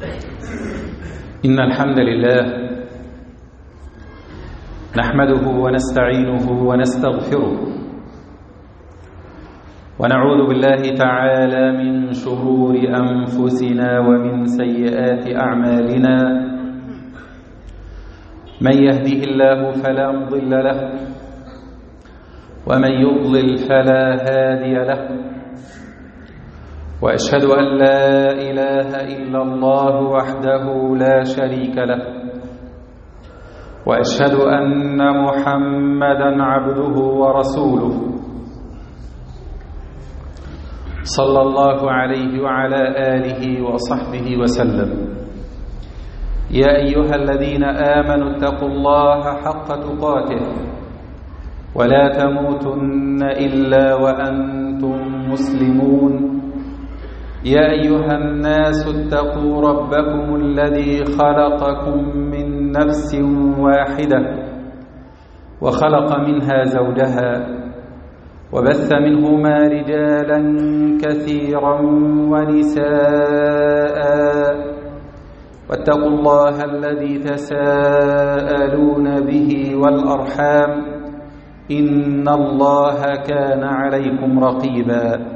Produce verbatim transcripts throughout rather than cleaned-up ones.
إن الحمد لله نحمده ونستعينه ونستغفره ونعوذ بالله تعالى من شرور أنفسنا ومن سيئات أعمالنا. من يهده الله فلا مضل له ومن يضلل فلا هادي له، وأشهد أن لا إله إلا الله وحده لا شريك له، وأشهد أن محمدًا عبده ورسوله صلى الله عليه وعلى آله وصحبه وسلم. يا أيها الذين آمنوا اتقوا الله حق تقاته ولا تموتن إلا وأنتم مسلمون. يا أيها الناس اتقوا ربكم الذي خلقكم من نفس واحدة وخلق منها زوجها وبث منهما رجالا كثيرا ونساء، واتقوا الله الذي تساءلون به والأرحام إن الله كان عليكم رقيبا.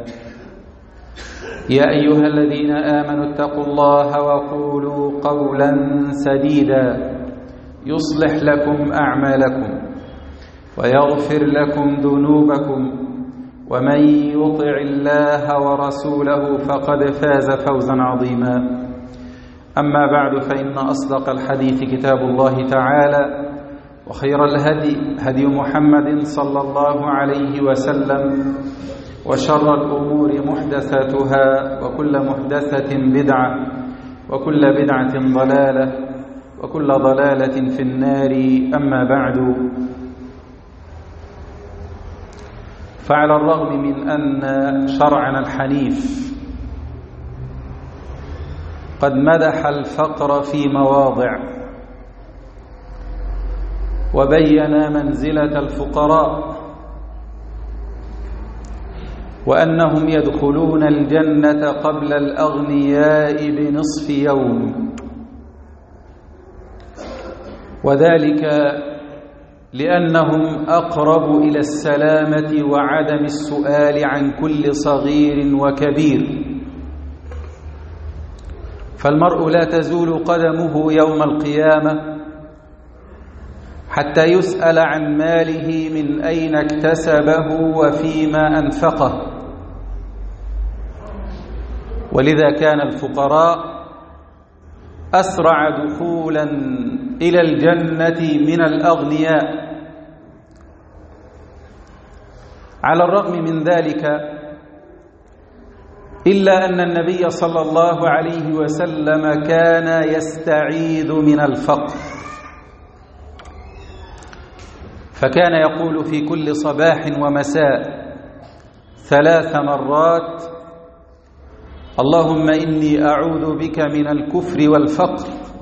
يا أيها الذين آمنوا اتقوا الله وقولوا قولا سديدا يصلح لكم أعمالكم ويغفر لكم ذنوبكم، ومن يطع الله ورسوله فقد فاز فوزا عظيما. أما بعد، فإن أصدق الحديث كتاب الله تعالى، وخير الهدي هدي محمد صلى الله عليه وسلم، وشر الأمور محدثاتها، وكل محدثة بدعة، وكل بدعة ضلالة، وكل ضلالة في النار. أما بعد، فعلى الرغم من أن شرعنا الحنيف قد مدح الفقر في مواضع وبين منزلة الفقراء وأنهم يدخلون الجنة قبل الأغنياء بنصف يوم، وذلك لأنهم أقرب إلى السلامة وعدم السؤال عن كل صغير وكبير. فالمرء لا تزول قدمه يوم القيامة حتى يسأل عن ماله من أين اكتسبه وفيما أنفقه. ولذا كان الفقراء أسرع دخولا إلى الجنة من الأغنياء. على الرغم من ذلك، إلا أن النبي صلى الله عليه وسلم كان يستعيذ من الفقر، فكان يقول في كل صباح ومساء ثلاث مرات: اللهم إني أعوذ بك من الكفر والفقر،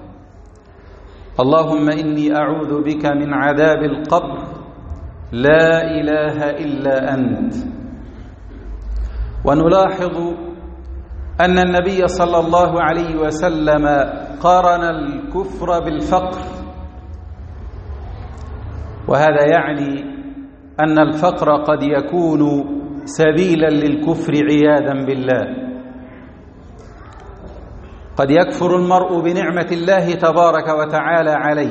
اللهم إني أعوذ بك من عذاب القبر، لا إله إلا أنت. ونلاحظ أن النبي صلى الله عليه وسلم قارن الكفر بالفقر، وهذا يعني أن الفقر قد يكون سبيلا للكفر عياذا بالله. قد يكفر المرء بنعمة الله تبارك وتعالى عليه،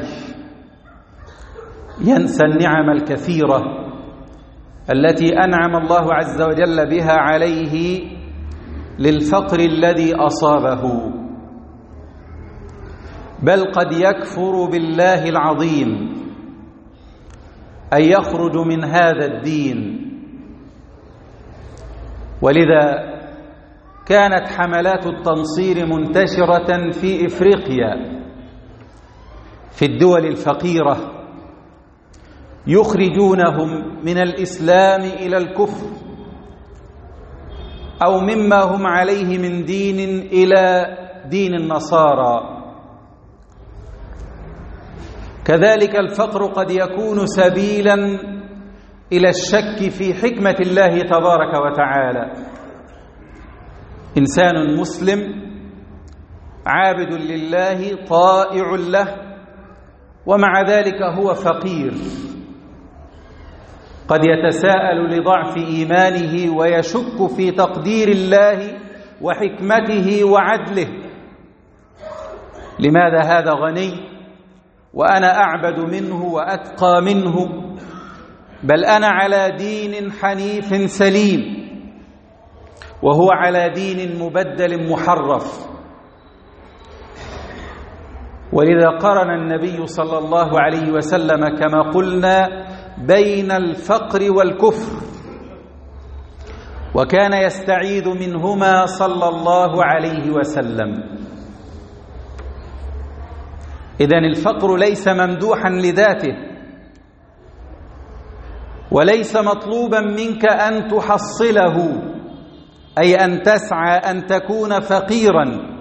ينسى النعم الكثيرة التي أنعم الله عز وجل بها عليه للفقر الذي أصابه، بل قد يكفر بالله العظيم أن يخرج من هذا الدين. ولذا كانت حملات التنصير منتشرة في إفريقيا في الدول الفقيرة، يخرجونهم من الإسلام إلى الكفر أو مما هم عليه من دين إلى دين النصارى. كذلك الفقر قد يكون سبيلا إلى الشك في حكمة الله تبارك وتعالى. إنسان مسلم عابد لله طائع له، ومع ذلك هو فقير، قد يتساءل لضعف إيمانه ويشك في تقدير الله وحكمته وعدله. لماذا هذا غني وأنا أعبد منه وأتقى منه، بل أنا على دين حنيف سليم وهو على دين مبدل محرف؟ ولذا قرن النبي صلى الله عليه وسلم كما قلنا بين الفقر والكفر، وكان يستعيذ منهما صلى الله عليه وسلم. إذن الفقر ليس ممدوحا لذاته، وليس مطلوبا منك أن تحصله، أي أن تسعى أن تكون فقيرا،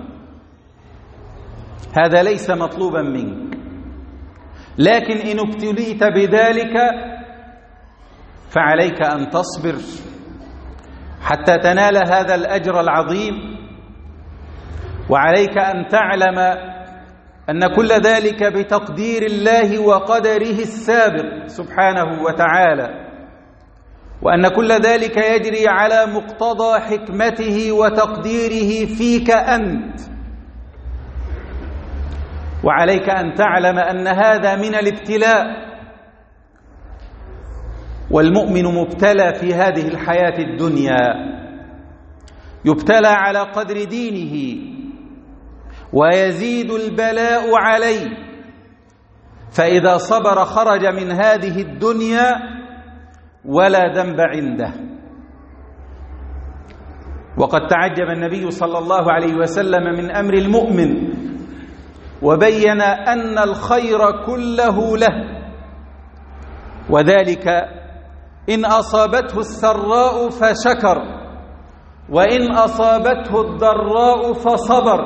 هذا ليس مطلوبا منك. لكن إن ابتليت بذلك فعليك أن تصبر حتى تنال هذا الأجر العظيم، وعليك أن تعلم أن كل ذلك بتقدير الله وقدره السابق سبحانه وتعالى، وأن كل ذلك يجري على مقتضى حكمته وتقديره فيك أنت. وعليك أن تعلم أن هذا من الابتلاء، والمؤمن مبتلى في هذه الحياة الدنيا، يبتلى على قدر دينه، ويزيد البلاء عليه، فإذا صبر خرج من هذه الدنيا ولا ذنب عنده. وقد تعجب النبي صلى الله عليه وسلم من أمر المؤمن، وبين أن الخير كله له، وذلك إن أصابته السراء فشكر، وإن أصابته الضراء فصبر،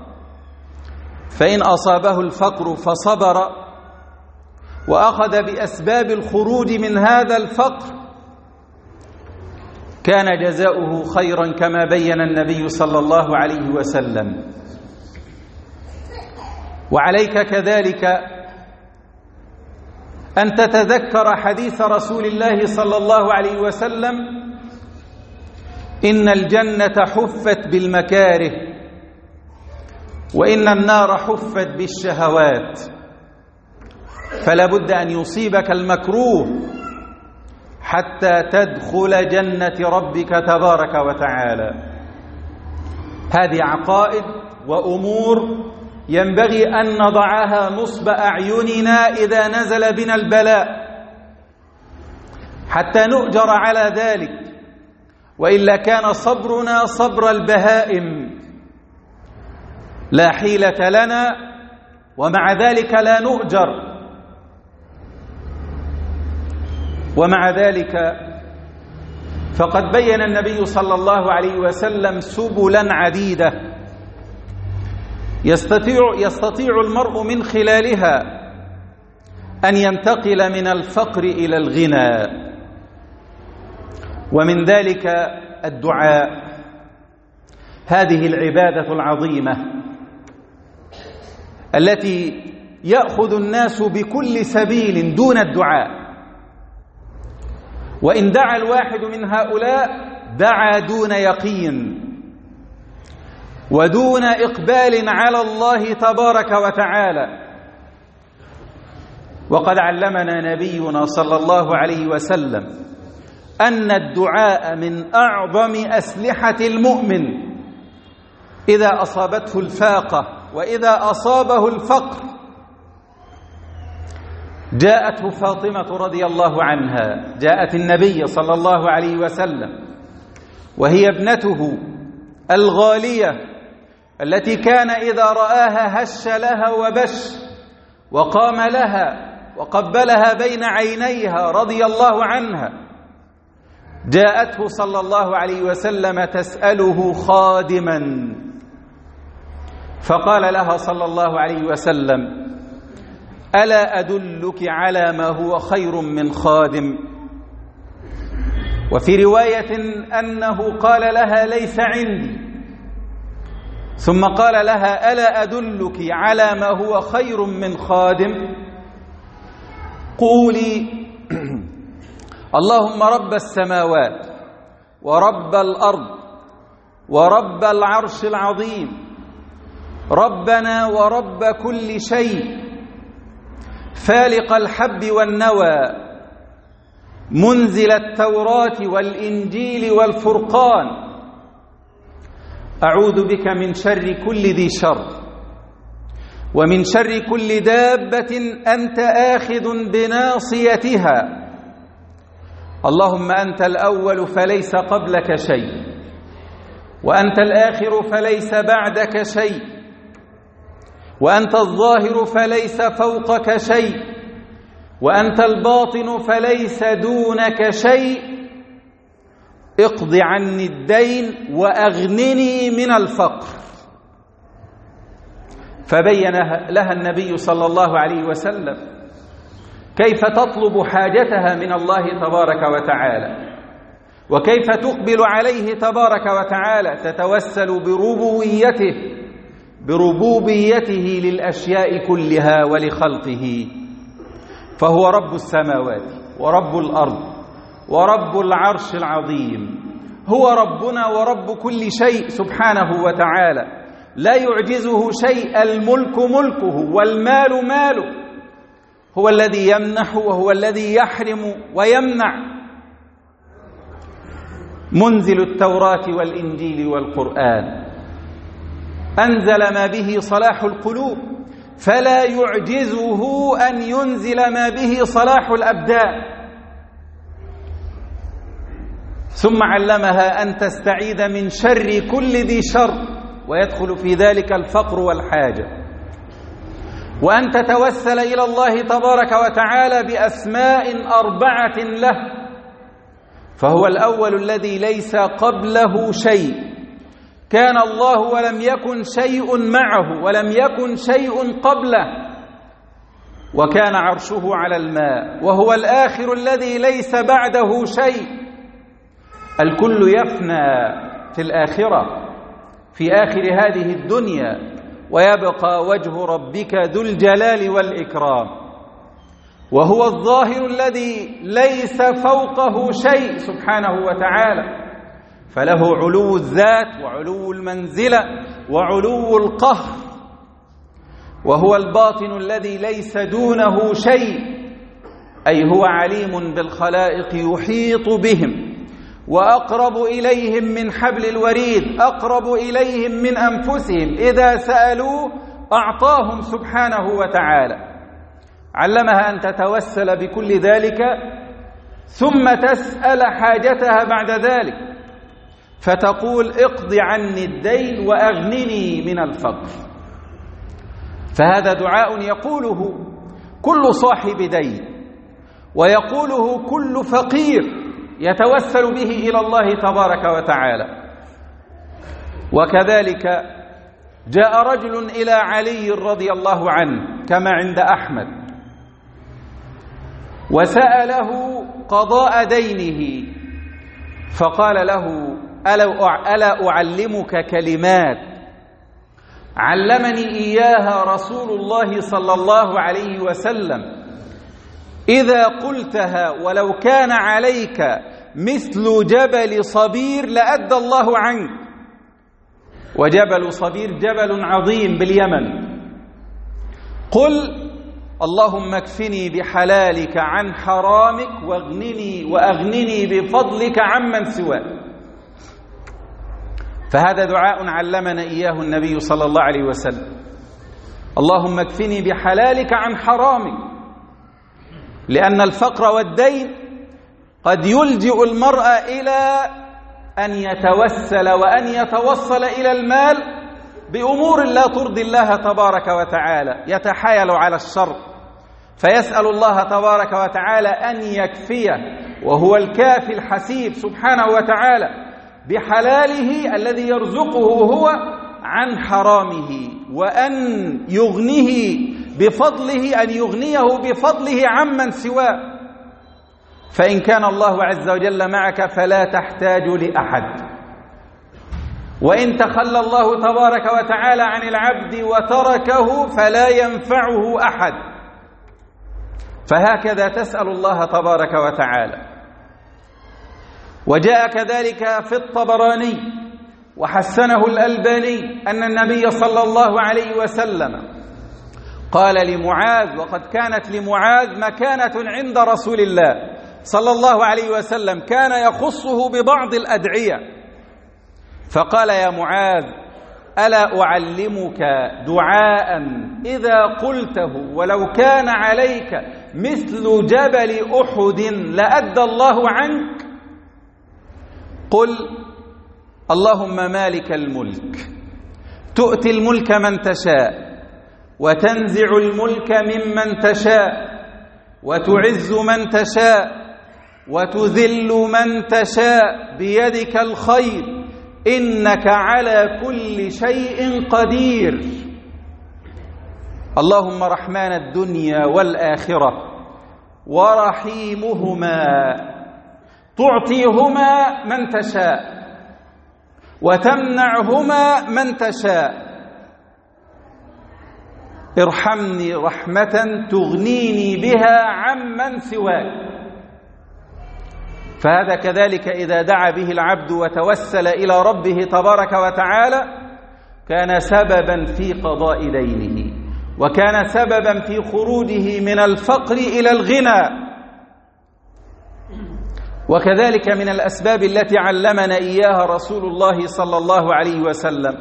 فإن أصابه الفقر فصبر وأخذ بأسباب الخروج من هذا الفقر كان جزاؤه خيرا كما بين النبي صلى الله عليه وسلم. وعليك كذلك أن تتذكر حديث رسول الله صلى الله عليه وسلم: إن الجنة حفت بالمكاره، وإن النار حفت بالشهوات، فلا بد أن يصيبك المكروه حتى تدخل جنة ربك تبارك وتعالى. هذه عقائد وأمور ينبغي أن نضعها نصب أعيننا إذا نزل بنا البلاء حتى نؤجر على ذلك، وإلا كان صبرنا صبر البهائم، لا حيلة لنا ومع ذلك لا نؤجر. ومع ذلك فقد بين النبي صلى الله عليه وسلم سبلا عديدة يستطيع, يستطيع المرء من خلالها أن ينتقل من الفقر إلى الغنى، ومن ذلك الدعاء، هذه العبادة العظيمة التي يأخذ الناس بكل سبيل دون الدعاء، وإن دعا الواحد من هؤلاء دعا دون يقين ودون إقبال على الله تبارك وتعالى. وقد علمنا نبينا صلى الله عليه وسلم أن الدعاء من أعظم أسلحة المؤمن إذا أصابته الفاقة وإذا أصابه الفقر. جاءته فاطمة رضي الله عنها، جاءت النبي صلى الله عليه وسلم وهي ابنته الغالية التي كان إذا رآها هش لها وبش وقام لها وقبلها بين عينيها رضي الله عنها. جاءته صلى الله عليه وسلم تسأله خادما، فقال لها صلى الله عليه وسلم: ألا أدلك على ما هو خير من خادم؟ وفي رواية أنه قال لها: ليس عندي. ثم قال لها: ألا أدلك على ما هو خير من خادم؟ قولي: اللهم رب السماوات ورب الأرض ورب العرش العظيم، ربنا ورب كل شيء، فالق الحب والنوى، منزل التوراة والإنجيل والفرقان، أعوذ بك من شر كل ذي شر، ومن شر كل دابة أنت آخذ بناصيتها، اللهم أنت الأول فليس قبلك شيء، وأنت الآخر فليس بعدك شيء، وأنت الظاهر فليس فوقك شيء، وأنت الباطن فليس دونك شيء، اقض عني الدين وأغنني من الفقر. فبين لها النبي صلى الله عليه وسلم كيف تطلب حاجتها من الله تبارك وتعالى، وكيف تقبل عليه تبارك وتعالى، تتوسل بربوبيته بربوبيته للأشياء كلها ولخلقه، فهو رب السماوات ورب الأرض ورب العرش العظيم، هو ربنا ورب كل شيء سبحانه وتعالى، لا يعجزه شيء، الملك ملكه والمال ماله، هو الذي يمنح وهو الذي يحرم ويمنع، منزل التوراة والإنجيل والقرآن، أنزل ما به صلاح القلوب، فلا يعجزه أن ينزل ما به صلاح الأبدان. ثم علمها أن تستعيذ من شر كل ذي شر، ويدخل في ذلك الفقر والحاجة، وأن تتوسل إلى الله تبارك وتعالى بأسماء أربعة له، فهو الأول الذي ليس قبله شيء، كان الله ولم يكن شيء معه ولم يكن شيء قبله، وكان عرشه على الماء، وهو الآخر الذي ليس بعده شيء، الكل يفنى في الآخرة في آخر هذه الدنيا، ويبقى وجه ربك ذو الجلال والإكرام، وهو الظاهر الذي ليس فوقه شيء سبحانه وتعالى، فله علو الذات وعلو المنزلة وعلو القهر، وهو الباطن الذي ليس دونه شيء، أي هو عليم بالخلائق يحيط بهم، وأقرب إليهم من حبل الوريد، أقرب إليهم من أنفسهم، إذا سألوه أعطاهم سبحانه وتعالى. علمها أن تتوسل بكل ذلك ثم تسأل حاجتها بعد ذلك، فتقول: اقض عني الدين وأغنني من الفقر. فهذا دعاء يقوله كل صاحب دين، ويقوله كل فقير يتوسل به إلى الله تبارك وتعالى. وكذلك جاء رجل إلى علي رضي الله عنه كما عند أحمد، وسأله قضاء دينه، فقال له: ألا أعلمك كلمات علمني إياها رسول الله صلى الله عليه وسلم، إذا قلتها ولو كان عليك مثل جبل صبير لأدى الله عنك. وجبل صبير جبل عظيم باليمن. قل: اللهم اكفني بحلالك عن حرامك واغنني وأغنني بفضلك عمن سواك. فهذا دعاء علمنا إياه النبي صلى الله عليه وسلم: اللهم اكفني بحلالك عن حرامك، لأن الفقر والدين قد يلجئ المرء إلى أن يتوسل وأن يتوصل إلى المال بأمور لا ترضي الله تبارك وتعالى، يتحايل على الشر، فيسأل الله تبارك وتعالى أن يكفيه، وهو الكافي الحسيب سبحانه وتعالى، بحلاله الذي يرزقه هو عن حرامه، وأن يغنيه بفضله، أن يغنيه بفضله عمن سواه. فإن كان الله عز وجل معك فلا تحتاج لأحد. وإن تخلى الله تبارك وتعالى عن العبد وتركه فلا ينفعه أحد. فهكذا تسأل الله تبارك وتعالى. وجاء كذلك في الطبراني وحسنه الألباني أن النبي صلى الله عليه وسلم قال لمعاذ، وقد كانت لمعاذ مكانة عند رسول الله صلى الله عليه وسلم كان يخصه ببعض الأدعية، فقال يا معاذ ألا أعلمك دعاء إذا قلته ولو كان عليك مثل جبل أحد لأدى الله عنك؟ قل اللهم مالك الملك تؤتي الملك من تشاء وتنزع الملك ممن تشاء وتعز من تشاء وتذل من تشاء بيدك الخير إنك على كل شيء قدير. اللهم رحمن الدنيا والآخرة ورحيمهما تعطيهما من تشاء وتمنعهما من تشاء، ارحمني رحمة تغنيني بها عمن سواك. فهذا كذلك إذا دعا به العبد وتوسل إلى ربه تبارك وتعالى كان سببا في قضاء دينه، وكان سببا في خروجه من الفقر إلى الغنى. وكذلك من الأسباب التي علمنا إياها رسول الله صلى الله عليه وسلم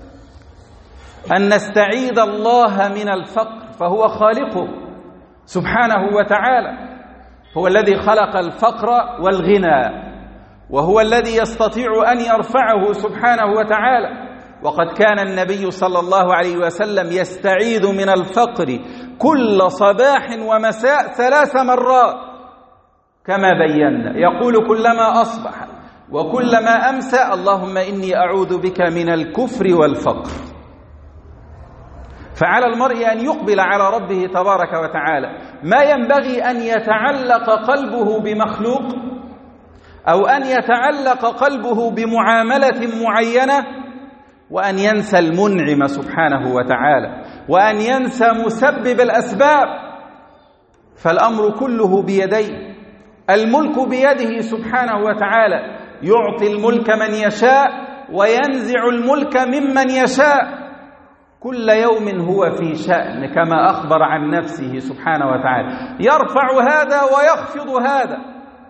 أن نستعيذ الله من الفقر، فهو خالقه سبحانه وتعالى، هو الذي خلق الفقر والغنى، وهو الذي يستطيع أن يرفعه سبحانه وتعالى. وقد كان النبي صلى الله عليه وسلم يستعيذ من الفقر كل صباح ومساء ثلاث مرات كما بينا، يقول كلما أصبح وكلما أمسى اللهم إني أعوذ بك من الكفر والفقر. فعلى المرء أن يقبل على ربه تبارك وتعالى، ما ينبغي أن يتعلق قلبه بمخلوق أو أن يتعلق قلبه بمعاملة معينة وأن ينسى المنعم سبحانه وتعالى، وأن ينسى مسبب الأسباب. فالأمر كله بيديه، الملك بيده سبحانه وتعالى، يعطي الملك من يشاء وينزع الملك ممن يشاء، كل يوم هو في شأن كما أخبر عن نفسه سبحانه وتعالى، يرفع هذا ويخفض هذا.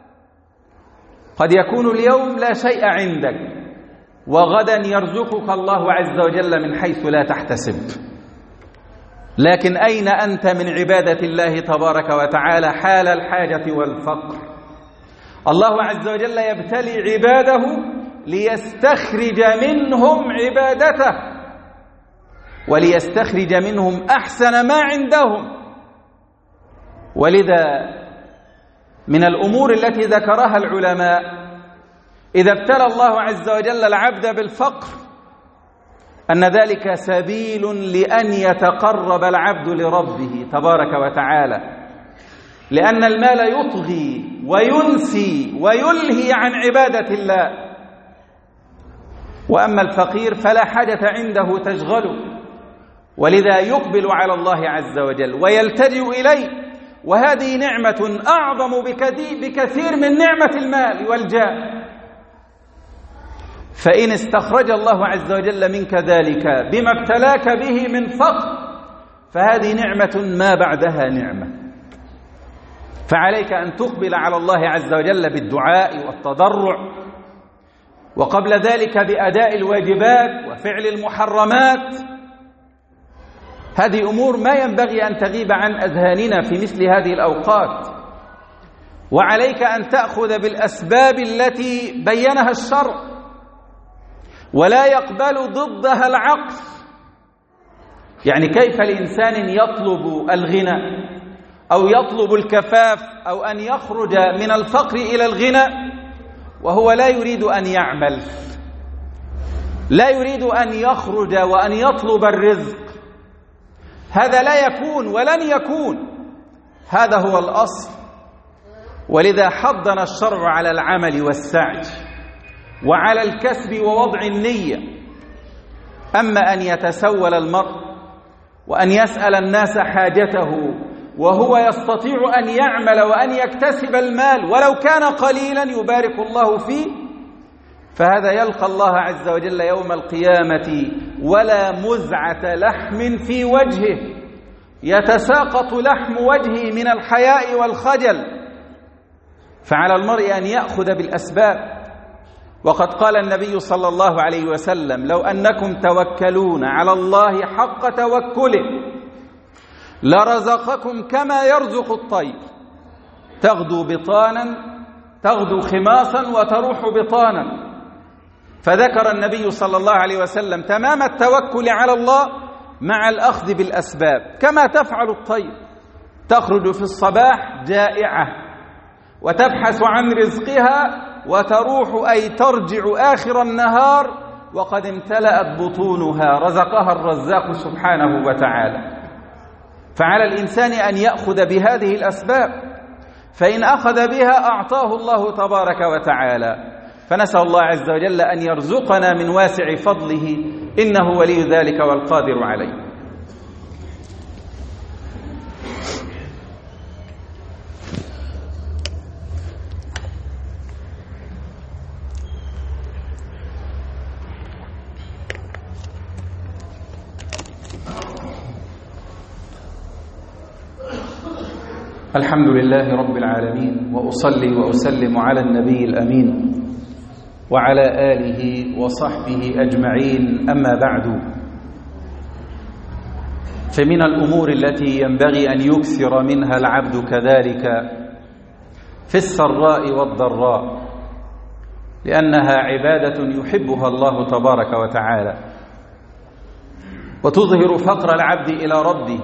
قد يكون اليوم لا شيء عندك وغدا يرزقك الله عز وجل من حيث لا تحتسب، لكن أين أنت من عبادة الله تبارك وتعالى حال الحاجة والفقر؟ الله عز وجل يبتلي عباده ليستخرج منهم عبادته وليستخرج منهم أحسن ما عندهم. ولذا من الأمور التي ذكرها العلماء إذا ابتلى الله عز وجل العبد بالفقر أن ذلك سبيل لأن يتقرب العبد لربه تبارك وتعالى، لأن المال يطغي وينسي ويلهي عن عبادة الله، وأما الفقير فلا حاجة عنده تشغله، ولذا يقبل على الله عز وجل ويلتجئ إليه. وهذه نعمة أعظم بكثير من نعمة المال والجاه. فإن استخرج الله عز وجل منك ذلك بما ابتلاك به من فقر فهذه نعمة ما بعدها نعمة. فعليك أن تقبل على الله عز وجل بالدعاء والتضرع، وقبل ذلك بأداء الواجبات وفعل المحرمات. هذه أمور ما ينبغي أن تغيب عن أذهاننا في مثل هذه الأوقات. وعليك أن تأخذ بالأسباب التي بينها الشرع، ولا يقبل ضدها العقل. يعني كيف الإنسان يطلب الغنى أو يطلب الكفاف أو أن يخرج من الفقر إلى الغنى وهو لا يريد أن يعمل، لا يريد أن يخرج وأن يطلب الرزق؟ هذا لا يكون ولن يكون، هذا هو الأصل. ولذا حضنا الشرع على العمل والسعي وعلى الكسب ووضع النية أما أن يتسول المرء وأن يسأل الناس حاجته وهو يستطيع أن يعمل وأن يكتسب المال ولو كان قليلا يبارك الله فيه، فهذا يلقى الله عز وجل يوم القيامة ولا مزعة لحم في وجهه، يتساقط لحم وجهه من الحياء والخجل. فعلى المرء أن يأخذ بالأسباب. وقد قال النبي صلى الله عليه وسلم: لو أنكم توكلون على الله حق توكله لرزقكم كما يرزق الطير، تغدو بطانا تغدو خماصا وتروح بطانا. فذكر النبي صلى الله عليه وسلم تمام التوكل على الله مع الأخذ بالأسباب، كما تفعل الطير، تخرج في الصباح جائعة وتبحث عن رزقها وتروح أي ترجع آخر النهار وقد امتلأت بطونها، رزقها الرزاق سبحانه وتعالى. فعلى الإنسان أن يأخذ بهذه الأسباب، فإن أخذ بها أعطاه الله تبارك وتعالى. فنسأل الله عز وجل أن يرزقنا من واسع فضله، إنه ولي ذلك والقادر عليه. الحمد لله رب العالمين، وأصلي وأسلم على النبي الأمين وعلى آله وصحبه أجمعين. أما بعد، فمن الأمور التي ينبغي أن يكثر منها العبد كذلك في السراء والضراء، لأنها عبادة يحبها الله تبارك وتعالى وتظهر فقر العبد إلى ربه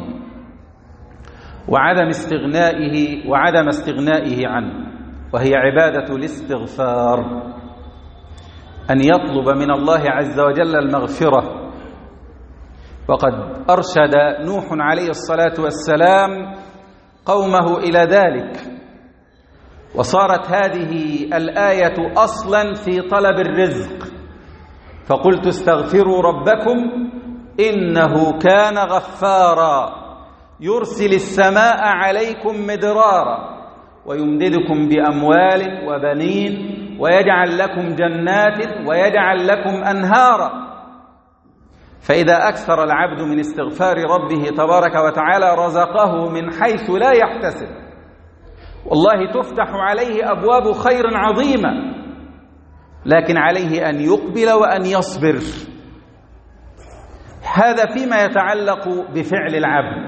وعدم استغنائه وعدم استغنائه عنه، وهي عبادة الاستغفار، أن يطلب من الله عز وجل المغفرة. وقد أرشد نوح عليه الصلاة والسلام قومه إلى ذلك، وصارت هذه الآية أصلا في طلب الرزق. فقلت استغفروا ربكم إنه كان غفارا يرسل السماء عليكم مدرارا ويمددكم بأموال وبنين ويجعل لكم جنات ويجعل لكم أنهارا. فإذا أكثر العبد من استغفار ربه تبارك وتعالى رزقه من حيث لا يحتسب، والله تفتح عليه أبواب خير عظيمة، لكن عليه أن يقبل وأن يصبر. هذا فيما يتعلق بفعل العبد.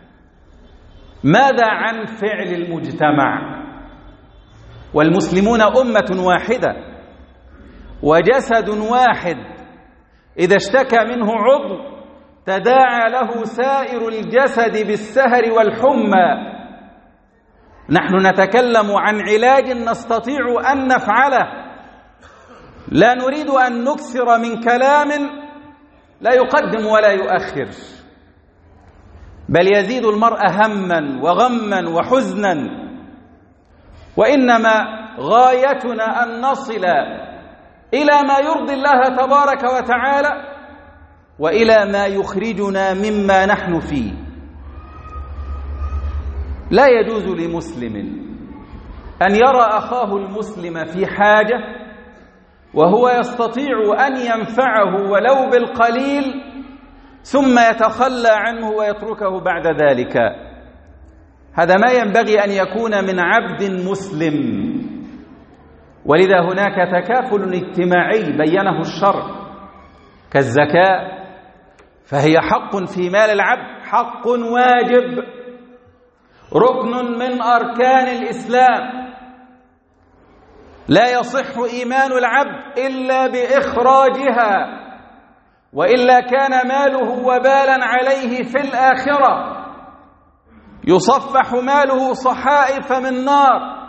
ماذا عن فعل المجتمع؟ والمسلمون أمة واحدة وجسد واحد، إذا اشتكى منه عضو تداعى له سائر الجسد بالسهر والحمى. نحن نتكلم عن علاج نستطيع أن نفعله، لا نريد أن نكثر من كلام لا يقدم ولا يؤخر، بل يزيد المرء هما وغما وحزنا. وإنما غايتنا أن نصل إلى ما يرضي الله تبارك وتعالى وإلى ما يخرجنا مما نحن فيه. لا يجوز لمسلم أن يرى أخاه المسلم في حاجة وهو يستطيع أن ينفعه ولو بالقليل ثم يتخلى عنه ويتركه بعد ذلك. هذا ما ينبغي أن يكون من عبد مسلم. ولذا هناك تكافل اجتماعي بينه الشرع كالزكاة، فهي حق في مال العبد، حق واجب، ركن من أركان الإسلام، لا يصح إيمان العبد إلا بإخراجها، وإلا كان ماله وبالا عليه في الآخرة، يصفح ماله صحائف من نار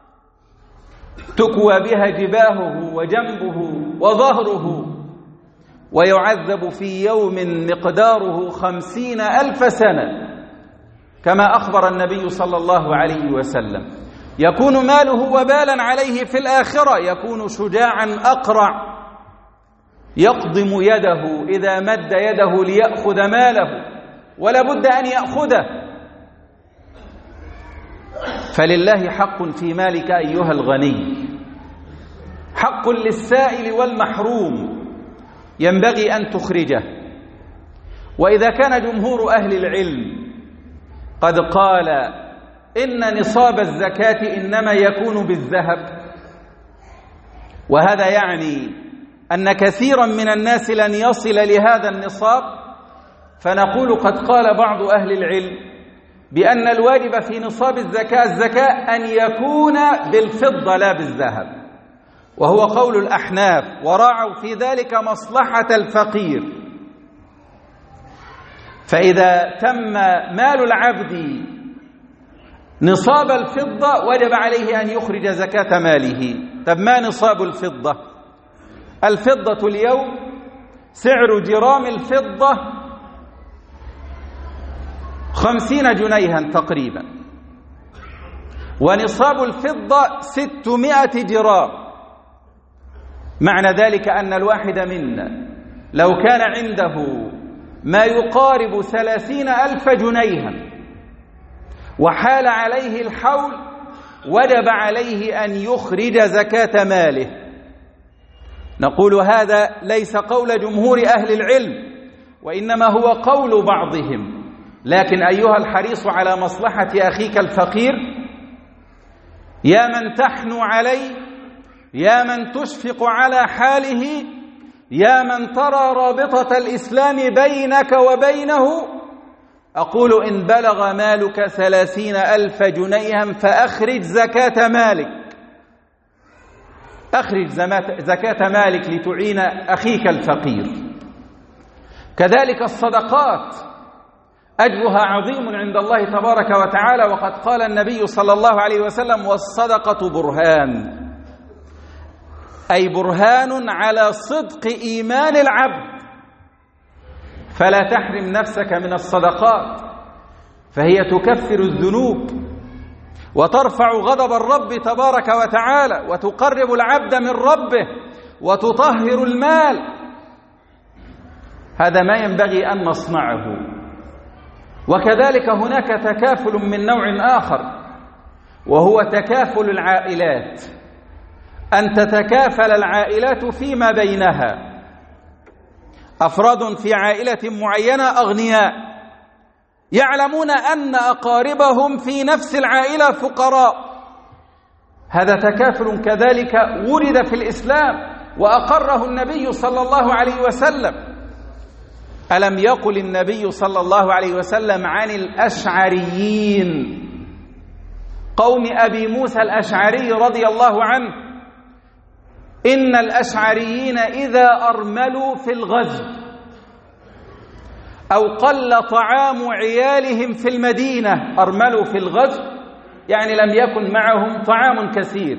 تكوى بها جباهه وجنبه وظهره، ويعذب في يوم مقداره خمسين ألف سنة، كما أخبر النبي صلى الله عليه وسلم. يكون ماله وبالا عليه في الآخرة، يكون شجاعا أقرع، يقضم يده إذا مد يده ليأخذ ماله، ولا بد أن يأخذه. فلله حق في مالك أيها الغني، حق للسائل والمحروم ينبغي أن تخرجه. وإذا كان جمهور أهل العلم قد قال إن نصاب الزكاة إنما يكون بالذهب، وهذا يعني أن كثيرا من الناس لن يصل لهذا النصاب، فنقول قد قال بعض أهل العلم بأن الواجب في نصاب الزكاة الزكاة أن يكون بالفضة لا بالذهب، وهو قول الأحناف، وراعوا في ذلك مصلحة الفقير. فإذا تم مال العبد نصاب الفضة وجب عليه أن يخرج زكاة ماله. طب ما نصاب الفضة؟ الفضة اليوم سعر جرام الفضة خمسين جنيها تقريبا، ونصاب الفضة ستمائة جرام. معنى ذلك أن الواحد منا لو كان عنده ما يقارب ثلاثين ألف جنيها وحال عليه الحول وجب عليه أن يخرج زكاة ماله. نقول هذا ليس قول جمهور أهل العلم، وإنما هو قول بعضهم. لكن أيها الحريص على مصلحة أخيك الفقير، يا من تحنو عليه، يا من تشفق على حاله، يا من ترى رابطة الإسلام بينك وبينه، أقول إن بلغ مالك ثلاثين ألف جنيها فأخرج زكاة مالك، أخرج زكاة مالك لتعين أخيك الفقير. كذلك الصدقات أجرها عظيم عند الله تبارك وتعالى، وقد قال النبي صلى الله عليه وسلم: والصدقة برهان، أي برهان على صدق إيمان العبد. فلا تحرم نفسك من الصدقات، فهي تكفر الذنوب وترفع غضب الرب تبارك وتعالى وتقرب العبد من ربه وتطهر المال. هذا ما ينبغي أن نصنعه. وكذلك هناك تكافل من نوع آخر، وهو تكافل العائلات، أن تتكافل العائلات فيما بينها. أفراد في عائلة معينة أغنياء يعلمون أن أقاربهم في نفس العائلة فقراء، هذا تكافل كذلك ورد في الإسلام وأقره النبي صلى الله عليه وسلم. ألم يقل النبي صلى الله عليه وسلم عن الأشعريين، قوم أبي موسى الأشعري رضي الله عنه: إن الأشعريين إذا أرملوا في الغزو أو قل طعام عيالهم في المدينة، أرملوا في الغزو يعني لم يكن معهم طعام كثير،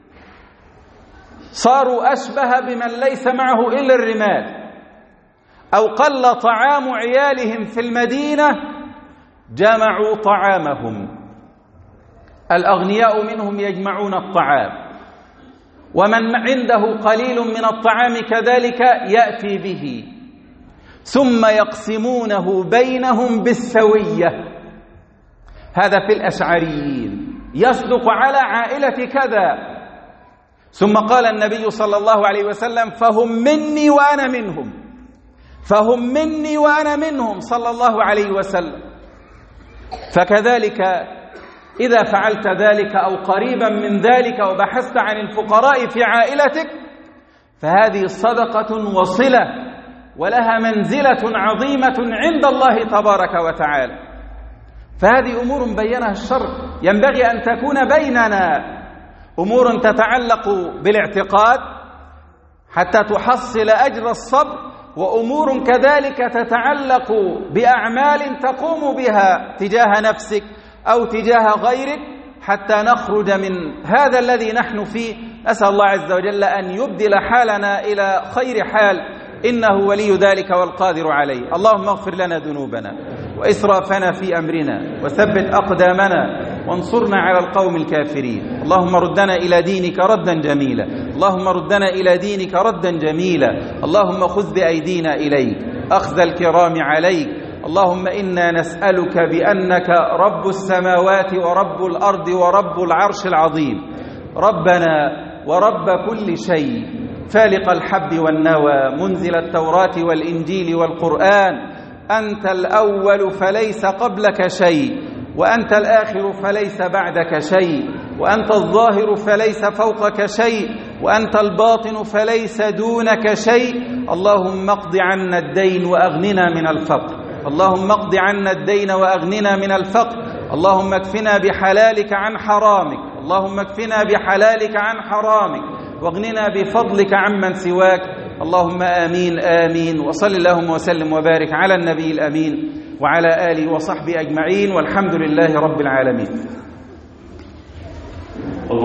صاروا أشبه بمن ليس معه إلا الرمال، أو قل طعام عيالهم في المدينة جمعوا طعامهم. الأغنياء منهم يجمعون الطعام، ومن عنده قليل من الطعام كذلك يأتي به، ثم يقسمونه بينهم بالسوية. هذا في الأشعريين، يصدق على عائلة كذا. ثم قال النبي صلى الله عليه وسلم: فهم مني وأنا منهم، فهم مني وأنا منهم، صلى الله عليه وسلم. فكذلك إذا فعلت ذلك أو قريبا من ذلك وبحثت عن الفقراء في عائلتك، فهذه صدقة وصلة ولها منزلة عظيمة عند الله تبارك وتعالى. فهذه أمور بينها الشرع ينبغي أن تكون بيننا، أمور تتعلق بالاعتقاد حتى تحصل أجر الصبر، وأمور كذلك تتعلق بأعمال تقوم بها تجاه نفسك أو تجاه غيرك حتى نخرج من هذا الذي نحن فيه. أسأل الله عز وجل أن يبدل حالنا إلى خير حال، إنه ولي ذلك والقادر عليه. اللهم اغفر لنا ذنوبنا وإسرافنا في أمرنا وثبت أقدامنا وانصرنا على القوم الكافرين. اللهم ردنا إلى دينك ردا جميلا. اللهم ردنا إلى دينك ردا جميلا، اللهم خذ بأيدينا إليك أخذ الكرام عليك. اللهم إنا نسألك بأنك رب السماوات ورب الأرض ورب العرش العظيم، ربنا ورب كل شيء، فالق الحب والنوى، منزل التوراة والإنجيل والقرآن، أنت الأول فليس قبلك شيء، وأنت الآخر فليس بعدك شيء، وأنت الظاهر فليس فوقك شيء، وأنت الباطن فليس دونك شيء. اللهم اقض عنا الدين وأغننا من الفقر، اللهم اقض عنا الدين وأغننا من الفقر. اللهم اكفنا بحلالك عن حرامك، اللهم اكفنا بحلالك عن حرامك، واغننا بفضلك عمن سواك. اللهم آمين آمين. وصل اللهم وسلم وبارك على النبي الأمين وعلى آله وصحبه أجمعين، والحمد لله رب العالمين.